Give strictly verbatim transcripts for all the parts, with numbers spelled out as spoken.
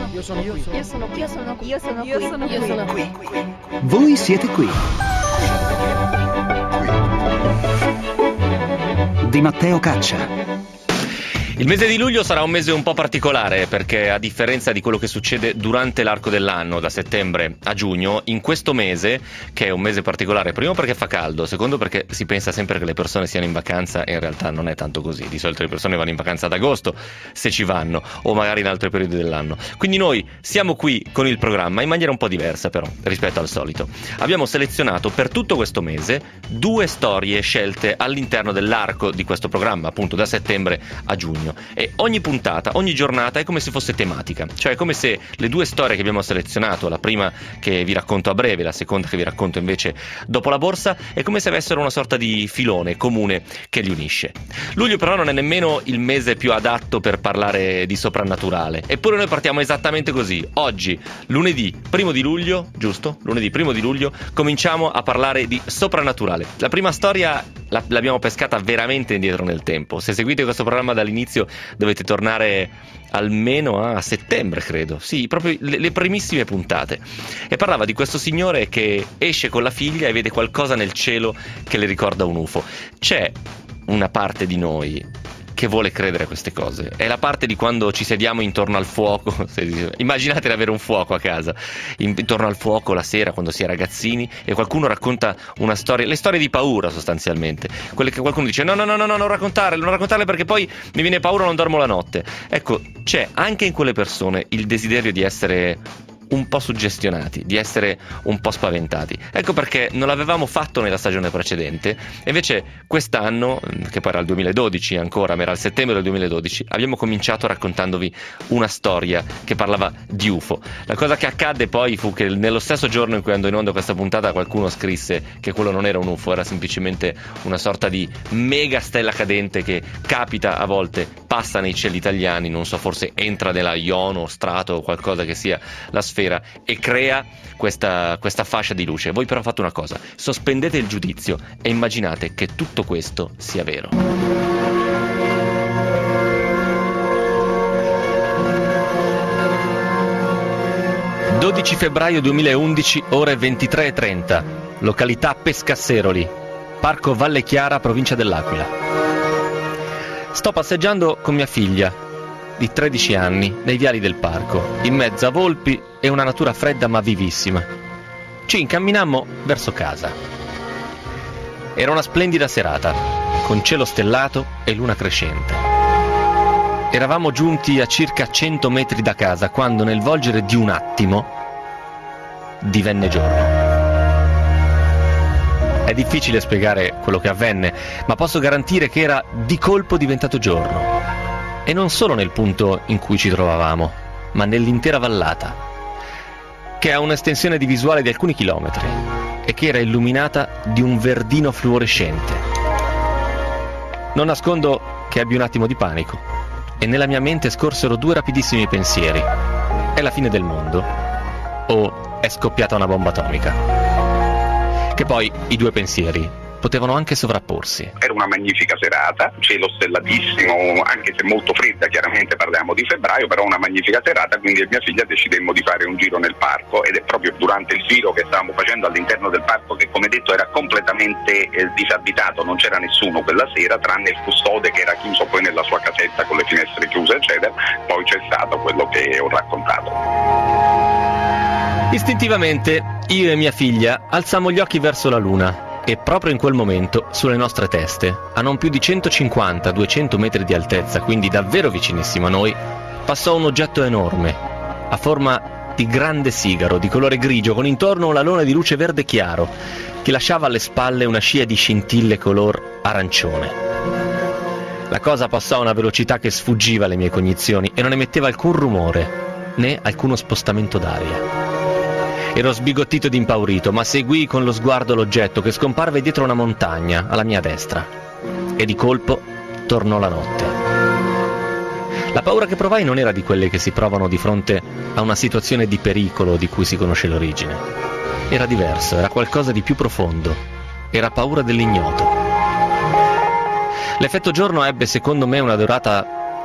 Io sono qui. Io sono qui. Io sono qui. Io sono qui. Io sono Io qui. sono qui. Voi siete qui. Di Matteo Caccia. Il mese di luglio sarà un mese un po' particolare perché, a differenza di quello che succede durante l'arco dell'anno, da settembre a giugno, in questo mese, che è un mese particolare, primo perché fa caldo, secondo perché si pensa sempre che le persone siano in vacanza e in realtà non è tanto così. Di solito le persone vanno in vacanza ad agosto, se ci vanno, o magari in altri periodi dell'anno. Quindi noi siamo qui con il programma in maniera un po' diversa però rispetto al solito. Abbiamo selezionato per tutto questo mese due storie scelte all'interno dell'arco di questo programma, appunto da settembre a giugno. E ogni puntata, ogni giornata è come se fosse tematica, cioè è come se le due storie che abbiamo selezionato, la prima che vi racconto a breve, la seconda che vi racconto invece dopo la borsa, è come se avessero una sorta di filone comune che li unisce. Luglio però non è nemmeno il mese più adatto per parlare di soprannaturale, eppure noi partiamo esattamente così. Oggi, lunedì primo di luglio, giusto? Lunedì primo di luglio, cominciamo a parlare di soprannaturale. La prima storia la, l'abbiamo pescata veramente indietro nel tempo. Se seguite questo programma dall'inizio dovete tornare almeno a settembre, credo. Sì, proprio le, le primissime puntate. E parlava di questo signore che esce con la figlia e vede qualcosa nel cielo che le ricorda un U F O. C'è una parte di noi che vuole credere a queste cose. È la parte di quando ci sediamo intorno al fuoco. Immaginate di avere un fuoco a casa, intorno al fuoco la sera quando si è ragazzini e qualcuno racconta una storia, le storie di paura sostanzialmente, quelle che qualcuno dice no no no no, no non raccontarle, non raccontarle perché poi mi viene paura, non dormo la notte. Ecco, c'è anche in quelle persone il desiderio di essere un po' suggestionati, di essere un po' spaventati. Ecco perché non l'avevamo fatto nella stagione precedente e invece quest'anno, che poi era il duemiladodici ancora, ma era il settembre del duemiladodici, abbiamo cominciato raccontandovi una storia che parlava di U F O. La cosa che accadde poi fu che nello stesso giorno in cui andò in onda questa puntata qualcuno scrisse che quello non era un U F O, era semplicemente una sorta di mega stella cadente che capita a volte, passa nei cieli italiani, non so, forse entra nella iono, strato o qualcosa che sia la sfera e crea questa, questa fascia di luce. Voi però fate una cosa: sospendete il giudizio e immaginate che tutto questo sia vero. dodici febbraio duemilaundici, ore ventitré e trenta, località Pescasseroli, Parco Valle Chiara, provincia dell'Aquila. Sto passeggiando con mia figlia di tredici anni nei viali del parco, in mezzo a volpi e una natura fredda ma vivissima. Ci incamminammo verso casa. Era una splendida serata, con cielo stellato e luna crescente. Eravamo giunti a circa cento metri da casa quando, nel volgere di un attimo, divenne giorno. È difficile spiegare quello che avvenne, ma posso garantire che era di colpo diventato giorno. E non solo nel punto in cui ci trovavamo, ma nell'intera vallata, che ha un'estensione di visuale di alcuni chilometri e che era illuminata di un verdino fluorescente. Non nascondo che ebbi un attimo di panico e nella mia mente scorsero due rapidissimi pensieri: è la fine del mondo o è scoppiata una bomba atomica? Che poi i due pensieri potevano anche sovrapporsi. Era una magnifica serata, cielo stellatissimo, anche se molto fredda, chiaramente parliamo di febbraio, però una magnifica serata, quindi io e mia figlia decidemmo di fare un giro nel parco ed è proprio durante il giro che stavamo facendo all'interno del parco, che come detto era completamente eh, disabitato, non c'era nessuno quella sera tranne il custode che era chiuso poi nella sua casetta con le finestre chiuse eccetera. Poi c'è stato quello che ho raccontato. Istintivamente io e mia figlia alzammo gli occhi verso la luna e proprio in quel momento sulle nostre teste, a non più di centocinquanta duecento metri di altezza, quindi davvero vicinissimo a noi, passò un oggetto enorme a forma di grande sigaro di colore grigio con intorno un alone di luce verde chiaro che lasciava alle spalle una scia di scintille color arancione. La cosa passò a una velocità che sfuggiva alle mie cognizioni e non emetteva alcun rumore né alcuno spostamento d'aria. Ero sbigottito ed impaurito, ma seguii con lo sguardo l'oggetto che scomparve dietro una montagna alla mia destra. E di colpo tornò la notte. La paura che provai non era di quelle che si provano di fronte a una situazione di pericolo di cui si conosce l'origine. Era diverso, era qualcosa di più profondo. Era paura dell'ignoto. L'effetto giorno ebbe secondo me una durata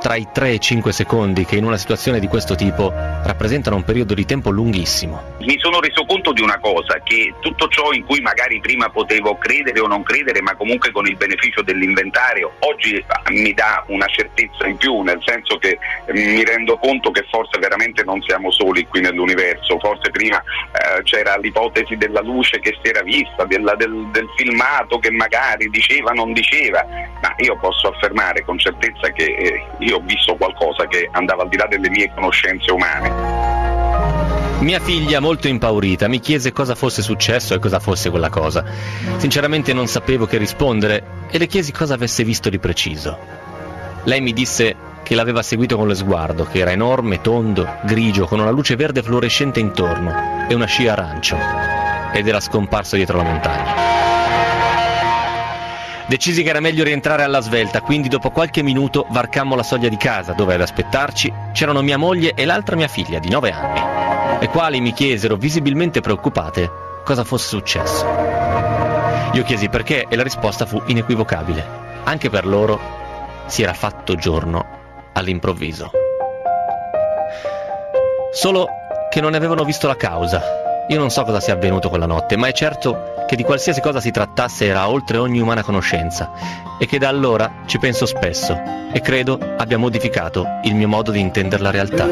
tra i tre e i cinque secondi che in una situazione di questo tipo rappresentano un periodo di tempo lunghissimo. Mi sono reso conto di una cosa, che tutto ciò in cui magari prima potevo credere o non credere, ma comunque con il beneficio dell'inventario, oggi mi dà una certezza in più, nel senso che mi rendo conto che forse veramente non siamo soli qui nell'universo. Forse prima eh, c'era l'ipotesi della luce che si era vista, della, del, del filmato che magari diceva non diceva, ma io posso affermare con certezza che eh, io ho visto qualcosa che andava al di là delle mie conoscenze umane. Mia figlia, molto impaurita, mi chiese cosa fosse successo e cosa fosse quella cosa. Sinceramente non sapevo che rispondere e le chiesi cosa avesse visto di preciso. Lei mi disse che l'aveva seguito con lo sguardo, che era enorme, tondo, grigio, con una luce verde fluorescente intorno e una scia arancio, ed era scomparso dietro la montagna. Decisi che era meglio rientrare alla svelta, quindi dopo qualche minuto varcammo la soglia di casa, dove ad aspettarci c'erano mia moglie e l'altra mia figlia di nove anni, le quali mi chiesero, visibilmente preoccupate, cosa fosse successo. Io chiesi perché e la risposta fu inequivocabile. Anche per loro si era fatto giorno all'improvviso. Solo che non ne avevano visto la causa. Io non so cosa sia avvenuto quella notte, ma è certo che di qualsiasi cosa si trattasse era oltre ogni umana conoscenza, e che da allora ci penso spesso e credo abbia modificato il mio modo di intendere la realtà.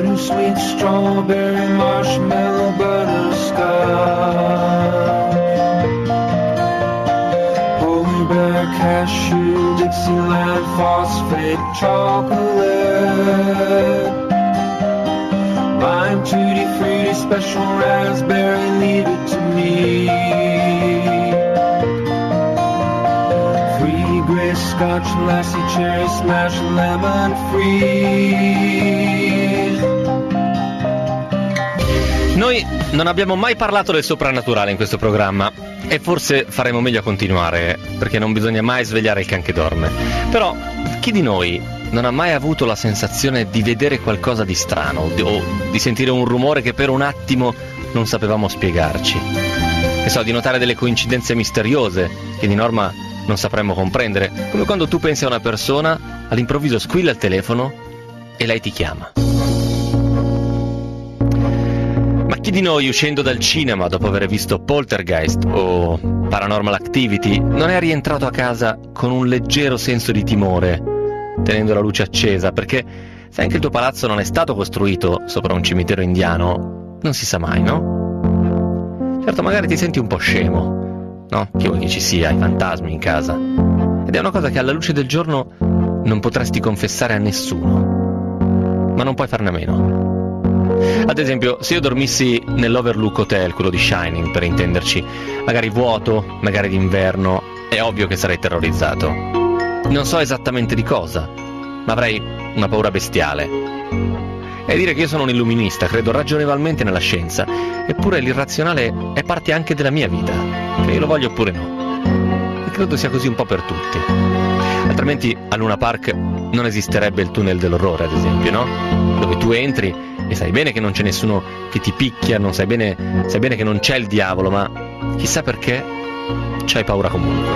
Cashew, Dixieland, phosphate, chocolate, lime, tutti frutti, special raspberry, leave it to me. Free grey scotch, lassie, cherry smash, lemon free. Noi non abbiamo mai parlato del soprannaturale in questo programma e forse faremo meglio a continuare, perché non bisogna mai svegliare il can che dorme. Però chi di noi non ha mai avuto la sensazione di vedere qualcosa di strano o di sentire un rumore che per un attimo non sapevamo spiegarci? Che so, di notare delle coincidenze misteriose che di norma non sapremmo comprendere, come quando tu pensi a una persona, all'improvviso squilla il telefono e lei ti chiama. Ma chi di noi, uscendo dal cinema dopo aver visto Poltergeist o Paranormal Activity, non è rientrato a casa con un leggero senso di timore, tenendo la luce accesa? Perché se anche il tuo palazzo non è stato costruito sopra un cimitero indiano, non si sa mai, no? Certo, magari ti senti un po' scemo, no? Che vuoi che ci sia, i fantasmi in casa. Ed è una cosa che alla luce del giorno non potresti confessare a nessuno, ma non puoi farne a meno. Ad esempio, se io dormissi nell'Overlook Hotel, quello di Shining per intenderci, magari vuoto, magari d'inverno, è ovvio che sarei terrorizzato. Non so esattamente di cosa, ma avrei una paura bestiale. E dire che io sono un illuminista, credo ragionevolmente nella scienza, eppure l'irrazionale è parte anche della mia vita, che io lo voglio oppure no. E credo sia così un po' per tutti. Altrimenti a Luna Park non esisterebbe il tunnel dell'orrore, ad esempio, no? Dove tu entri e sai bene che non c'è nessuno che ti picchia, non sai bene, sai bene che non c'è il diavolo, ma chissà perché c'hai paura comunque.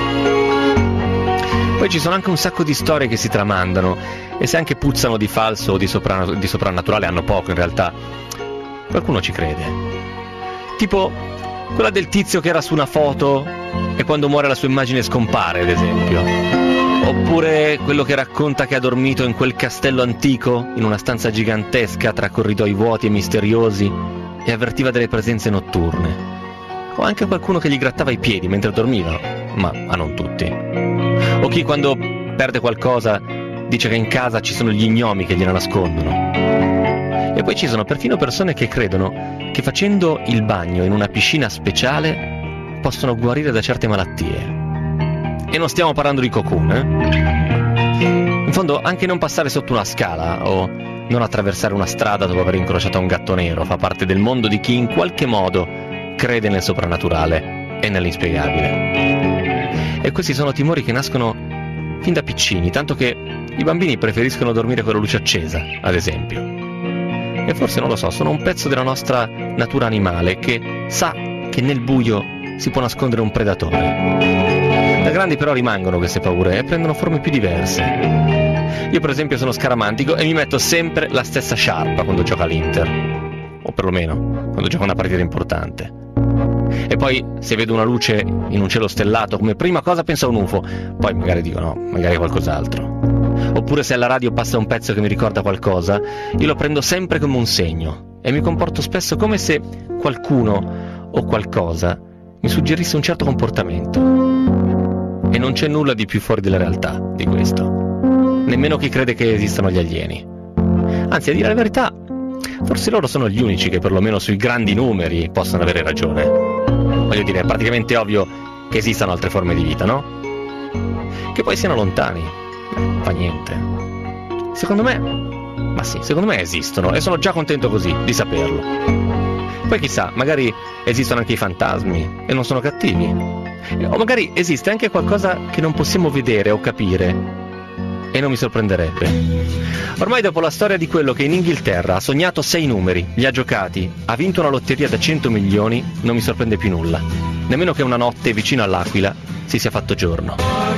Poi ci sono anche un sacco di storie che si tramandano, e se anche puzzano di falso o di, sopra, di soprannaturale, hanno poco in realtà, qualcuno ci crede. Tipo quella del tizio che era su una foto e quando muore la sua immagine scompare, ad esempio. Oppure quello che racconta che ha dormito in quel castello antico, in una stanza gigantesca tra corridoi vuoti e misteriosi, e avvertiva delle presenze notturne. O anche qualcuno che gli grattava i piedi mentre dormiva, ma a non tutti. O chi quando perde qualcosa dice che in casa ci sono gli gnomi che gliela nascondono. E poi ci sono perfino persone che credono che facendo il bagno in una piscina speciale possono guarire da certe malattie. E non stiamo parlando di cocoon, eh? In fondo anche non passare sotto una scala o non attraversare una strada dopo aver incrociato un gatto nero fa parte del mondo di chi in qualche modo crede nel soprannaturale e nell'inspiegabile. E questi sono timori che nascono fin da piccini, tanto che i bambini preferiscono dormire con la luce accesa, ad esempio. E forse, non lo so, sono un pezzo della nostra natura animale che sa che nel buio si può nascondere un predatore. Da grandi però rimangono queste paure e prendono forme più diverse. Io per esempio sono scaramantico e mi metto sempre la stessa sciarpa quando gioca l'Inter, o perlomeno quando gioca una partita importante. E poi se vedo una luce in un cielo stellato, come prima cosa penso a un U F O, poi magari dico no, magari qualcos'altro. Oppure se alla radio passa un pezzo che mi ricorda qualcosa, io lo prendo sempre come un segno e mi comporto spesso come se qualcuno o qualcosa mi suggerisse un certo comportamento. E non c'è nulla di più fuori della realtà di questo, nemmeno chi crede che esistano gli alieni. Anzi, a dire la verità, forse loro sono gli unici che perlomeno sui grandi numeri possono avere ragione. Voglio dire, è praticamente ovvio che esistano altre forme di vita, no? Che poi siano lontani, beh, fa niente. Secondo me, ma sì, secondo me esistono e sono già contento così di saperlo. Poi chissà, magari esistono anche i fantasmi e non sono cattivi. O magari esiste anche qualcosa che non possiamo vedere o capire e non mi sorprenderebbe. Ormai dopo la storia di quello che in Inghilterra ha sognato sei numeri, li ha giocati, ha vinto una lotteria da cento milioni, non mi sorprende più nulla. Nemmeno che una notte vicino all'Aquila si sia fatto giorno.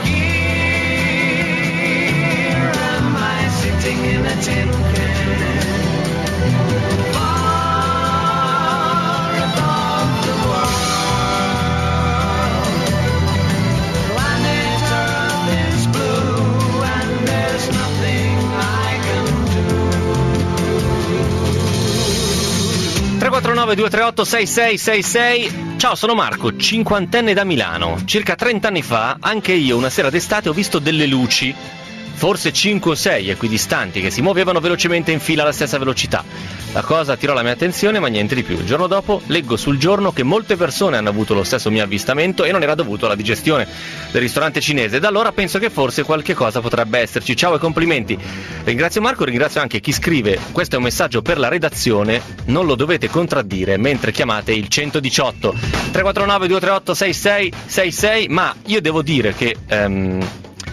tre quattro nove due tre otto sei sei sei sei. Ciao, sono Marco, cinquantenne da Milano. Circa trenta anni fa, anche io una sera d'estate ho visto delle luci, forse cinque o sei equidistanti, che si muovevano velocemente in fila alla stessa velocità. La cosa attirò la mia attenzione, ma niente di più. Il giorno dopo leggo sul giorno che molte persone hanno avuto lo stesso mio avvistamento e non era dovuto alla digestione del ristorante cinese. Da allora penso che forse qualche cosa potrebbe esserci. Ciao e complimenti. Ringrazio Marco, ringrazio anche chi scrive: questo è un messaggio per la redazione, non lo dovete contraddire mentre chiamate il centodiciotto. Tre quattro nove due tre otto sei sei sei sei. Ma io devo dire che um,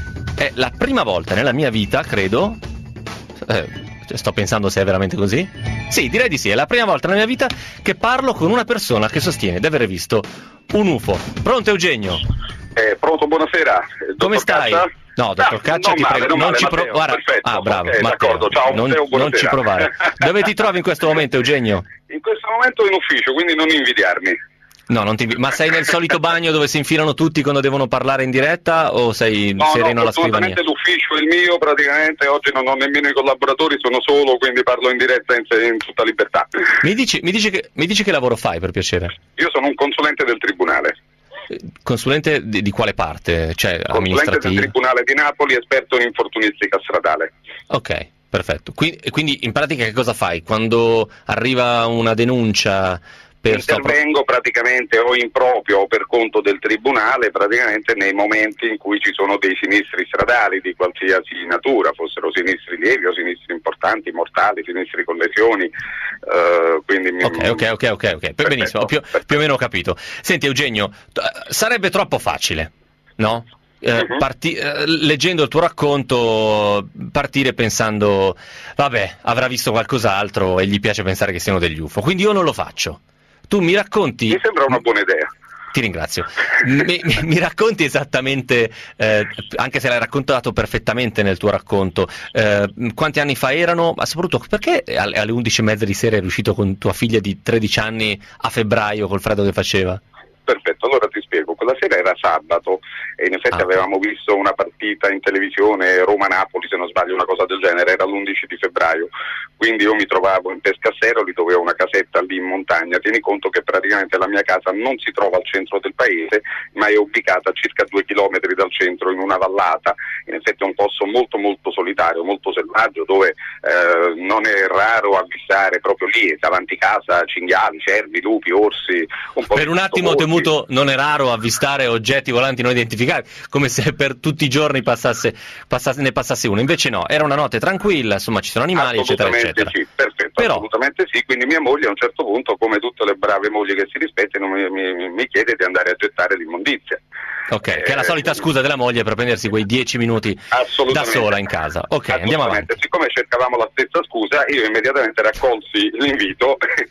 è la prima volta nella mia vita, credo, eh, sto pensando se è veramente così. Sì, direi di sì, è la prima volta nella mia vita che parlo con una persona che sostiene di aver visto un U F O. Pronto Eugenio? Eh, pronto, buonasera. Come stai? Caccia? No, dottor Ah, Caccia, non ti male, prego, non non male, ci Matteo, provare. perfetto. Ah, bravo, Ok, Matteo, d'accordo, ciao, non, Matteo, non ci provare. Dove ti trovi in questo momento, Eugenio? In questo momento in ufficio, quindi non invidiarmi. No, non ti invi- ma sei nel solito bagno dove si infilano tutti quando devono parlare in diretta o sei No, sereno no, alla scrivania? assolutamente l'ufficio è il mio, praticamente oggi non ho nemmeno i collaboratori, sono solo, quindi parlo in diretta in, in tutta libertà. Mi dici, mi, dici che, mi dici che lavoro fai, per piacere? Io sono un consulente del Tribunale. Consulente di, di quale parte? Cioè, Consulente del amministrativo? Tribunale di Napoli, esperto in infortunistica stradale. Ok, perfetto. Quindi, quindi in pratica che cosa fai? Quando arriva una denuncia per Intervengo praticamente o in proprio o per conto del Tribunale, praticamente nei momenti in cui ci sono dei sinistri stradali di qualsiasi natura, fossero sinistri lievi o sinistri importanti, mortali, sinistri con lesioni. Uh, quindi mi... Ok, ok, ok, ok, ok. Perfetto, benissimo, più, più o meno ho capito. Senti Eugenio, sarebbe troppo facile, no? Eh, uh-huh. parti- eh, leggendo il tuo racconto partire pensando vabbè, avrà visto qualcos'altro e gli piace pensare che siano degli U F O, quindi io non lo faccio. Tu mi racconti... Mi sembra una buona idea. Ti ringrazio. Mi, mi, mi racconti esattamente, eh, anche se l'hai raccontato perfettamente nel tuo racconto, eh, quanti anni fa erano, ma soprattutto perché alle, alle undici e mezza di sera eri uscito con tua figlia di tredici anni a febbraio col freddo che faceva? Perfetto, allora ti spiego. Quella sera era sabato e in effetti ah. avevamo visto una partita in televisione, Roma-Napoli se non sbaglio, una cosa del genere, era l'undici di febbraio, quindi io mi trovavo in Pescasseroli dove ho una casetta lì in montagna. Tieni conto che praticamente la mia casa non si trova al centro del paese, ma è ubicata a circa due chilometri dal centro in una vallata. In effetti è un posto molto molto solitario, molto selvaggio, dove eh, non è raro avvistare proprio lì davanti casa cinghiali, cervi, lupi, orsi, un po' per un attimo ho temuto, non è raro avvistare oggetti volanti non identificati, come se per tutti i giorni passasse, passasse, ne passasse uno. Invece no, era una notte tranquilla, insomma ci sono animali, eccetera, eccetera. Sì, perfetto, Però... assolutamente sì. Quindi mia moglie a un certo punto, come tutte le brave mogli che si rispettano, mi, mi, mi chiede di andare a gettare l'immondizia. Ok, eh, che è la solita scusa della moglie per prendersi quei dieci minuti da sola in casa. Ok, andiamo avanti. Siccome cercavamo la stessa scusa, io immediatamente raccolsi l'invito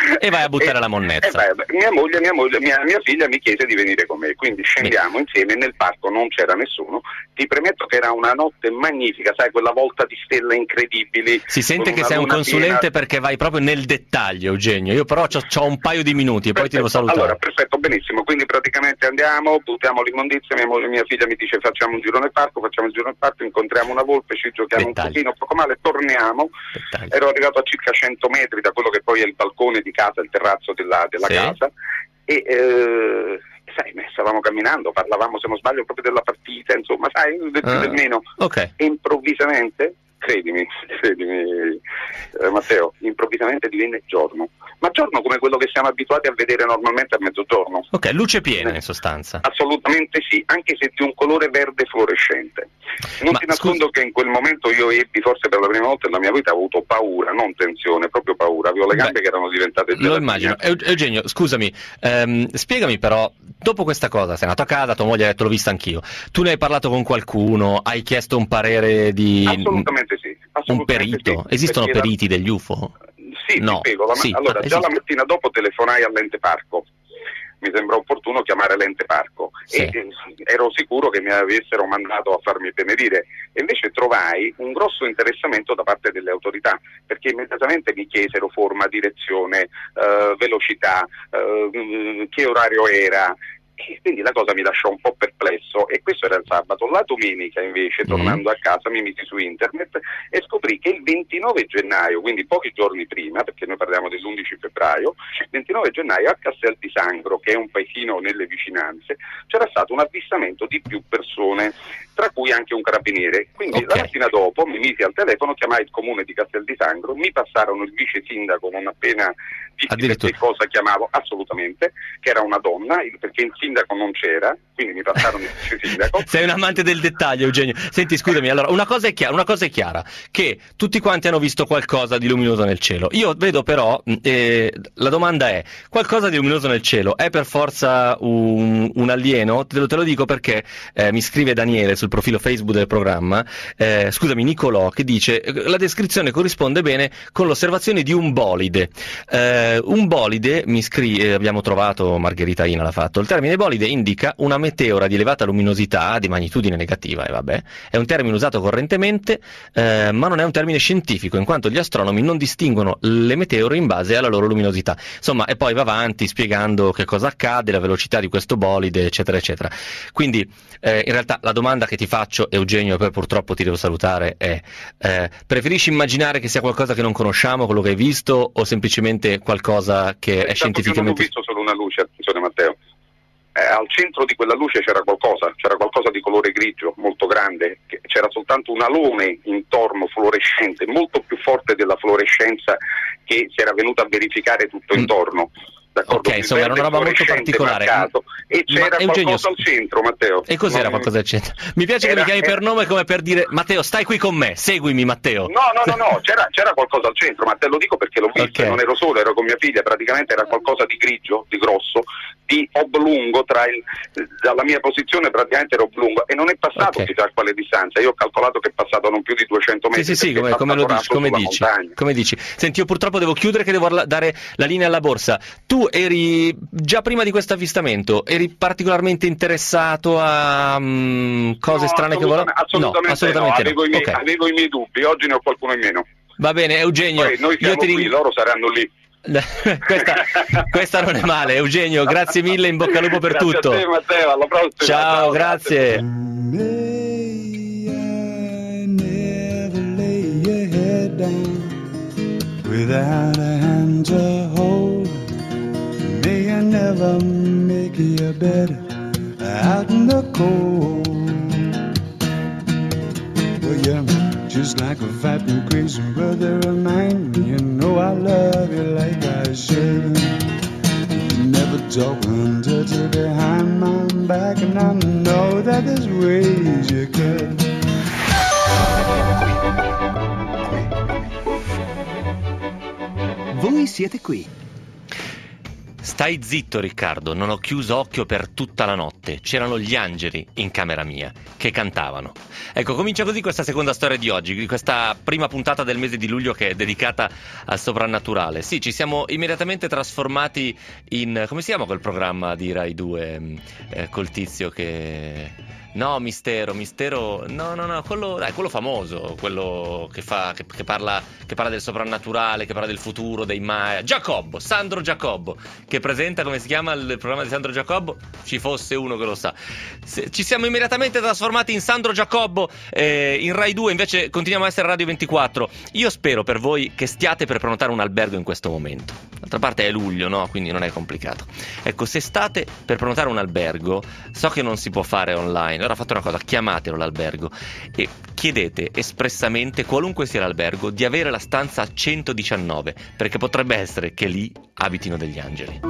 e vai a buttare e, la monnezza. E vai, mia moglie, mia, moglie mia, mia figlia mi chiese di venire con me, quindi scendiamo Beh. insieme. Nel parco non c'era nessuno. Ti premetto che era una notte magnifica, sai, quella volta di stelle incredibili. Si sente che sei un consulente piena. Perché vai proprio nel dettaglio, Eugenio. Io però ho un paio di minuti e perfetto. Poi ti devo salutare. Allora, perfetto, benissimo. Quindi praticamente andiamo, buttiamo l'immondizia, mia, moglie, mia figlia mi dice facciamo un giro nel parco, facciamo il giro nel parco, incontriamo una volpe, ci giochiamo dettaglio. un pochino, poco male, torniamo. Dettaglio. Ero arrivato a circa cento metri da quello che poi è il balcone di casa, il terrazzo della, della sì. casa e eh, sai, stavamo camminando, parlavamo se non sbaglio proprio della partita, insomma, sai, del più uh, del meno. Okay. E improvvisamente, credimi, credimi eh, Matteo, improvvisamente divenne giorno. Ma giorno come quello che siamo abituati a vedere normalmente a mezzogiorno. Ok, luce piena in sostanza. Assolutamente sì, anche se di un colore verde fluorescente. Non Ma, ti nascondo scusa... che in quel momento io ebbi, forse per la prima volta nella mia vita, ho avuto paura, non tensione, proprio paura. Avevo le gambe Beh, che erano diventate gelatina. Lo immagino. Eugenio, scusami, ehm, spiegami però, dopo questa cosa, sei andato a casa, tua moglie ha detto l'ho vista anch'io, tu ne hai parlato con qualcuno, hai chiesto un parere di... Assolutamente sì. Assolutamente un perito? Sì, Esistono periti la... degli U F O? Sì, no. ti spiego. La... Sì, allora, già esiste. la mattina dopo telefonai all'ente parco. Mi sembra opportuno chiamare l'ente parco sì. e eh, ero sicuro che mi avessero mandato a farmi benedire e invece trovai un grosso interessamento da parte delle autorità, perché immediatamente mi chiesero forma, direzione, eh, velocità, eh, che orario era. E quindi la cosa mi lasciò un po' perplesso e questo era il sabato. La domenica invece, tornando mm. a casa, mi misi su internet e scoprì che il ventinove gennaio, quindi pochi giorni prima, perché noi parliamo dell'undici febbraio, ventinove gennaio a Castel di Sangro, che è un paesino nelle vicinanze, c'era stato un avvistamento di più persone, tra cui anche un carabiniere. Quindi okay. la mattina dopo mi misi al telefono, chiamai il comune di Castel di Sangro, mi passarono il vice sindaco, non appena che cosa chiamavo, assolutamente, che era una donna, perché il sindaco non c'era, quindi mi passarono il vice sindaco. Sei un amante del dettaglio, Eugenio. Senti, scusami, allora, una cosa è chiara, una cosa è chiara, che tutti quanti hanno visto qualcosa di luminoso nel cielo. Io vedo però, eh, la domanda è, qualcosa di luminoso nel cielo è per forza un, un alieno? Te lo, te lo dico perché eh, mi scrive Daniele sul profilo Facebook del programma, eh, scusami, Nicolò, che dice, la descrizione corrisponde bene con l'osservazione di un bolide. Eh, un bolide, mi scrive, abbiamo trovato, Margherita Ina l'ha fatto, il termine bolide indica una meteora di elevata luminosità di magnitudine negativa, e vabbè, è un termine usato correntemente, eh, ma non è un termine scientifico, in quanto gli astronomi non distinguono le meteore in base alla loro luminosità. Insomma, e poi va avanti spiegando che cosa accade, la velocità di questo bolide, eccetera, eccetera. Quindi, eh, in realtà, la domanda che ti faccio, Eugenio, e poi purtroppo ti devo salutare, è, eh, preferisci immaginare che sia qualcosa che non conosciamo, quello che hai visto, o semplicemente qualcosa che è scientificamente... Non ho visto solo una luce, attenzione Matteo. Eh, al centro di quella luce c'era qualcosa, c'era qualcosa di colore grigio, molto grande, che c'era soltanto un alone intorno fluorescente, molto più forte della fluorescenza che si era venuta a verificare tutto intorno. D'accordo? Ok, insomma era una roba molto particolare. Marcato. E c'era Ma, Eugenio, qualcosa al centro, Matteo. E cos'era non... qualcosa al centro? Mi piace era, che mi chiami era... per nome come per dire Matteo, stai qui con me, seguimi Matteo. No, no, no, no, c'era, c'era qualcosa al centro, ma te lo dico perché l'ho visto, okay. Non ero solo, ero con mia figlia, praticamente era qualcosa di grigio, di grosso, di oblungo, tra il, dalla mia posizione praticamente era oblungo e non è passato okay. chissà quale distanza. Io ho calcolato che è passato non più di duecento metri. Sì, sì, sì, come, come lo dici, come dici, come dici. Senti, io purtroppo devo chiudere che devo dare la linea alla borsa. Tu eri, già prima di questo avvistamento, eri particolarmente interessato a um, cose no, strane che volevano? Assolutamente no, assolutamente no. Avevo, no. I miei, okay. avevo i miei dubbi, oggi ne ho qualcuno in meno. Va bene, Eugenio. Poi noi siamo io ti qui, ring... loro saranno lì. questa, questa non è male, Eugenio, grazie mille, in bocca al lupo per grazie tutto. A te, Matteo, alla prossima. Ciao, ciao grazie. Without a hand to hold, may I never make you better out in the cold. Well, you're just like a vibrant crazy brother of mine. You know I love you like I should. You never talk and dirty behind my back, and I know that there's ways you could. Voi siete qui. Stai zitto, Riccardo, non ho chiuso occhio per tutta la notte. C'erano gli angeli in camera mia che cantavano. Ecco, comincia così questa seconda storia di oggi, di questa prima puntata del mese di luglio che è dedicata al soprannaturale. Sì, ci siamo immediatamente trasformati in... come si chiama quel programma di Rai due eh, col tizio che... No, Mistero, Mistero, no, no, no, quello, dai, quello famoso, quello che fa, che, che parla, che parla del soprannaturale, che parla del futuro, dei Maya. Giacobbo, Sandro Giacobbo, che presenta, come si chiama il programma di Sandro Giacobbo? Ci fosse uno che lo sa. Se, ci siamo immediatamente trasformati in Sandro Giacobbo, eh, in Rai due, invece continuiamo a essere Radio ventiquattro. Io spero per voi che stiate per prenotare un albergo in questo momento. D'altra parte è luglio, no? Quindi non è complicato. Ecco, se state per prenotare un albergo, so che non si può fare online. Allora fate una cosa, chiamatelo l'albergo e chiedete espressamente, qualunque sia l'albergo, di avere la stanza centodiciannove, perché potrebbe essere che lì abitino degli angeli.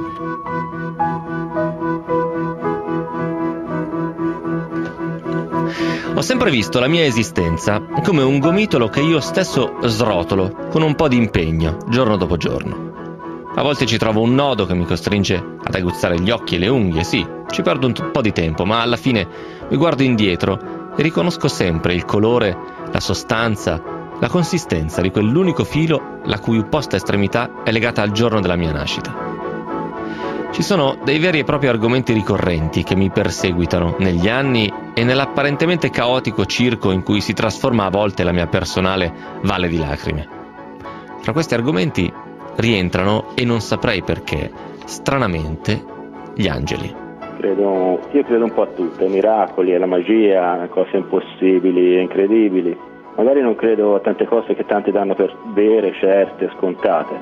Ho sempre visto la mia esistenza come un gomitolo che io stesso srotolo con un po' di impegno, giorno dopo giorno. A volte ci trovo un nodo che mi costringe ad aguzzare gli occhi e le unghie, sì, ci perdo un po' di tempo, ma alla fine mi guardo indietro e riconosco sempre il colore, la sostanza, la consistenza di quell'unico filo la cui opposta estremità è legata al giorno della mia nascita. Ci sono dei veri e propri argomenti ricorrenti che mi perseguitano negli anni e nell'apparentemente caotico circo in cui si trasforma a volte la mia personale valle di lacrime. Fra questi argomenti rientrano, e non saprei perché, stranamente, gli angeli. Credo, io credo un po' a tutto, ai miracoli, alla magia, a cose impossibili e incredibili. Magari non credo a tante cose che tanti danno per vere, certe, scontate.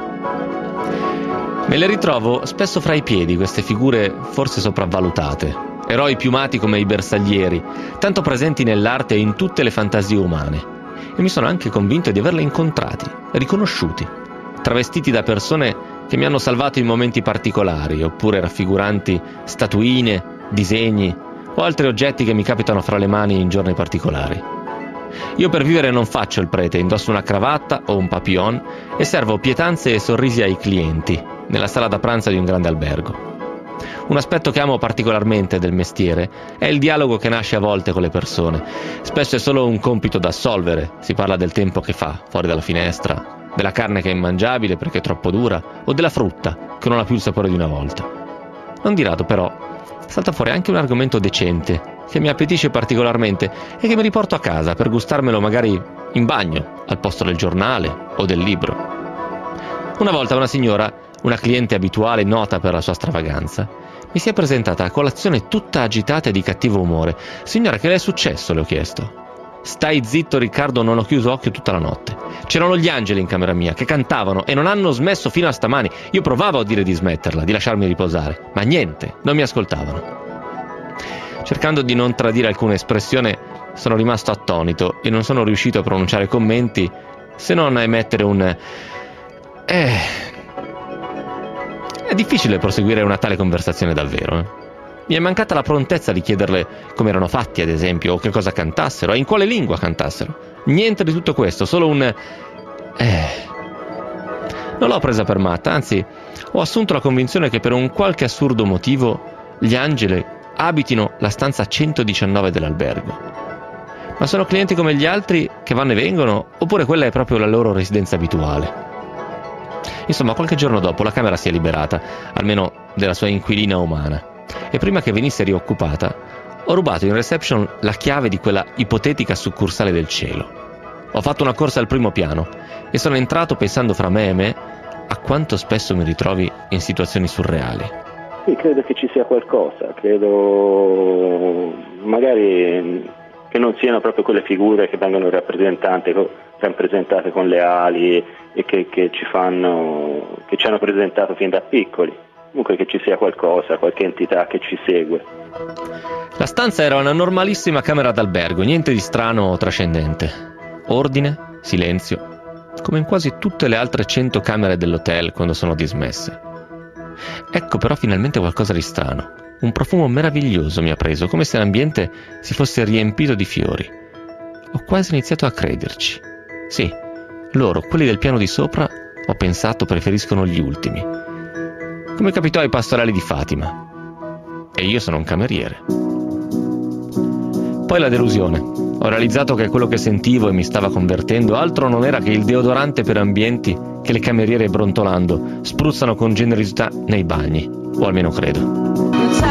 Me le ritrovo spesso fra i piedi queste figure forse sopravvalutate, eroi piumati come i bersaglieri, tanto presenti nell'arte e in tutte le fantasie umane. E mi sono anche convinto di averle incontrati, riconosciuti, travestiti da persone che mi hanno salvato in momenti particolari, oppure raffiguranti statuine, disegni o altri oggetti che mi capitano fra le mani in giorni particolari. Io per vivere non faccio il prete, indosso una cravatta o un papillon e servo pietanze e sorrisi ai clienti nella sala da pranzo di un grande albergo. Un aspetto che amo particolarmente del mestiere è il dialogo che nasce a volte con le persone. Spesso è solo un compito da assolvere, si parla del tempo che fa fuori dalla finestra, della carne che è immangiabile perché è troppo dura, o della frutta che non ha più il sapore di una volta. Non di rado però salta fuori anche un argomento decente che mi appetisce particolarmente e che mi riporto a casa per gustarmelo magari in bagno al posto del giornale o del libro. Una volta una signora, una cliente abituale nota per la sua stravaganza, mi si è presentata a colazione tutta agitata e di cattivo umore. Signora, che le è successo? Le ho chiesto. Stai zitto, Riccardo, non ho chiuso occhio tutta la notte. C'erano gli angeli in camera mia che cantavano e non hanno smesso fino a stamani. Io provavo a dire di smetterla, di lasciarmi riposare, ma niente, non mi ascoltavano. Cercando di non tradire alcuna espressione, sono rimasto attonito e non sono riuscito a pronunciare commenti se non a emettere un... Eh... È difficile proseguire una tale conversazione davvero, eh? Mi è mancata la prontezza di chiederle come erano fatti, ad esempio, o che cosa cantassero, e in quale lingua cantassero. Niente di tutto questo, solo un... Eh... Non l'ho presa per matta, anzi, ho assunto la convinzione che per un qualche assurdo motivo gli angeli abitino la stanza centodiciannove dell'albergo. Ma sono clienti come gli altri che vanno e vengono, oppure quella è proprio la loro residenza abituale? Insomma, qualche giorno dopo la camera si è liberata, almeno della sua inquilina umana. E prima che venisse rioccupata, ho rubato in reception la chiave di quella ipotetica succursale del cielo. Ho fatto una corsa al primo piano e sono entrato pensando fra me e me a quanto spesso mi ritrovi in situazioni surreali. Sì, credo che ci sia qualcosa, credo magari che non siano proprio quelle figure che vengono rappresentate, rappresentate con le ali e che, che ci fanno, che ci hanno presentato fin da piccoli. Comunque che ci sia qualcosa, qualche entità che ci segue. La stanza era una normalissima camera d'albergo, niente di strano o trascendente. Ordine, silenzio, come in quasi tutte le altre cento camere dell'hotel quando sono dismesse. Ecco però finalmente qualcosa di strano. Un profumo meraviglioso mi ha preso, come se l'ambiente si fosse riempito di fiori. Ho quasi iniziato a crederci. Sì, loro, quelli del piano di sopra, ho pensato preferiscono gli ultimi. come capitò ai pastorali di Fatima. E io sono un cameriere. Poi la delusione. Ho realizzato che quello che sentivo e mi stava convertendo altro non era che il deodorante per ambienti che le cameriere brontolando spruzzano con generosità nei bagni, o almeno credo.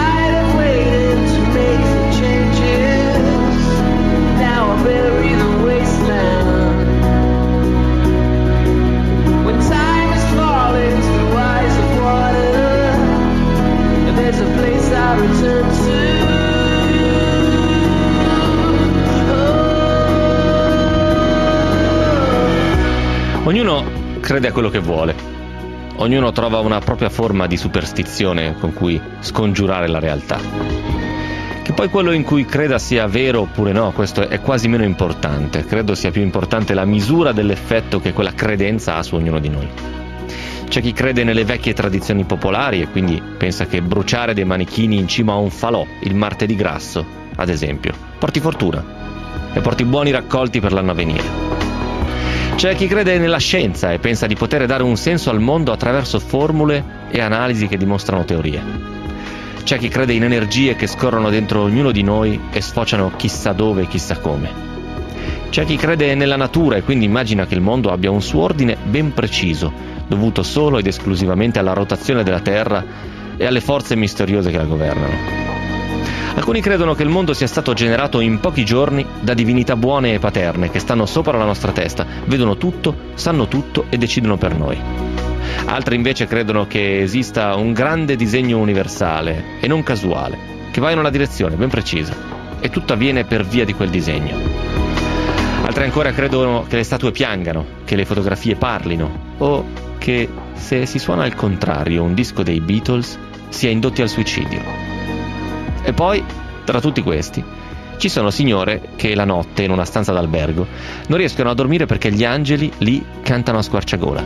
Ognuno crede a quello che vuole, ognuno trova una propria forma di superstizione con cui scongiurare la realtà. Che poi quello in cui creda sia vero oppure no, questo è quasi meno importante. Credo sia più importante la misura dell'effetto che quella credenza ha su ognuno di noi. C'è chi crede nelle vecchie tradizioni popolari e quindi pensa che bruciare dei manichini in cima a un falò il martedì grasso, ad esempio, porti fortuna e porti buoni raccolti per l'anno a venire. C'è chi crede nella scienza e pensa di poter dare un senso al mondo attraverso formule e analisi che dimostrano teorie. C'è chi crede in energie che scorrono dentro ognuno di noi e sfociano chissà dove e chissà come. C'è chi crede nella natura e quindi immagina che il mondo abbia un suo ordine ben preciso, dovuto solo ed esclusivamente alla rotazione della Terra e alle forze misteriose che la governano. Alcuni credono che il mondo sia stato generato in pochi giorni da divinità buone e paterne che stanno sopra la nostra testa, vedono tutto, sanno tutto e decidono per noi. Altri invece credono che esista un grande disegno universale e non casuale, che va in una direzione ben precisa e tutto avviene per via di quel disegno. Altri ancora credono che le statue piangano, che le fotografie parlino o che se si suona al contrario un disco dei Beatles si è indotti al suicidio. E poi, tra tutti questi, ci sono signore che la notte in una stanza d'albergo non riescono a dormire perché gli angeli lì cantano a squarciagola.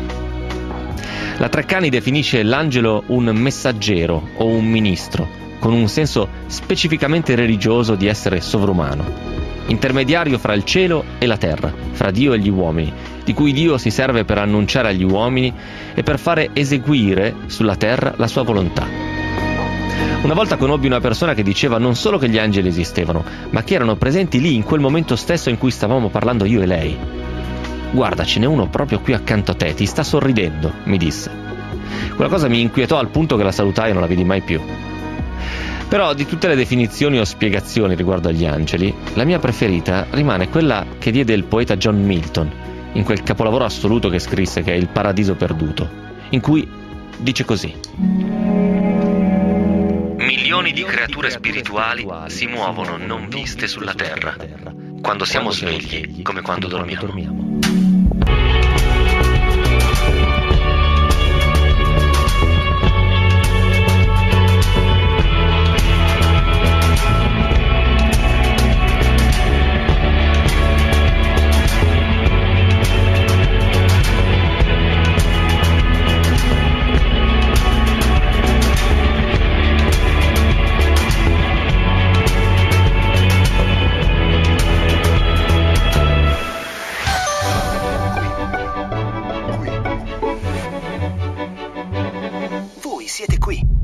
La Treccani definisce l'angelo un messaggero o un ministro, con un senso specificamente religioso di essere sovrumano, intermediario fra il cielo e la terra, fra Dio e gli uomini, di cui Dio si serve per annunciare agli uomini e per fare eseguire sulla terra la sua volontà. Una volta conobbi una persona che diceva non solo che gli angeli esistevano, ma che erano presenti lì in quel momento stesso in cui stavamo parlando io e lei. «Guarda, ce n'è uno proprio qui accanto a te, ti sta sorridendo», mi disse. Quella cosa mi inquietò al punto che la salutai e non la vidi mai più. Però di tutte le definizioni o spiegazioni riguardo agli angeli, la mia preferita rimane quella che diede il poeta John Milton, in quel capolavoro assoluto che scrisse che è Il Paradiso Perduto, in cui dice così: milioni di creature spirituali si muovono non viste sulla terra, quando siamo svegli, come quando dormiamo. Siete qui.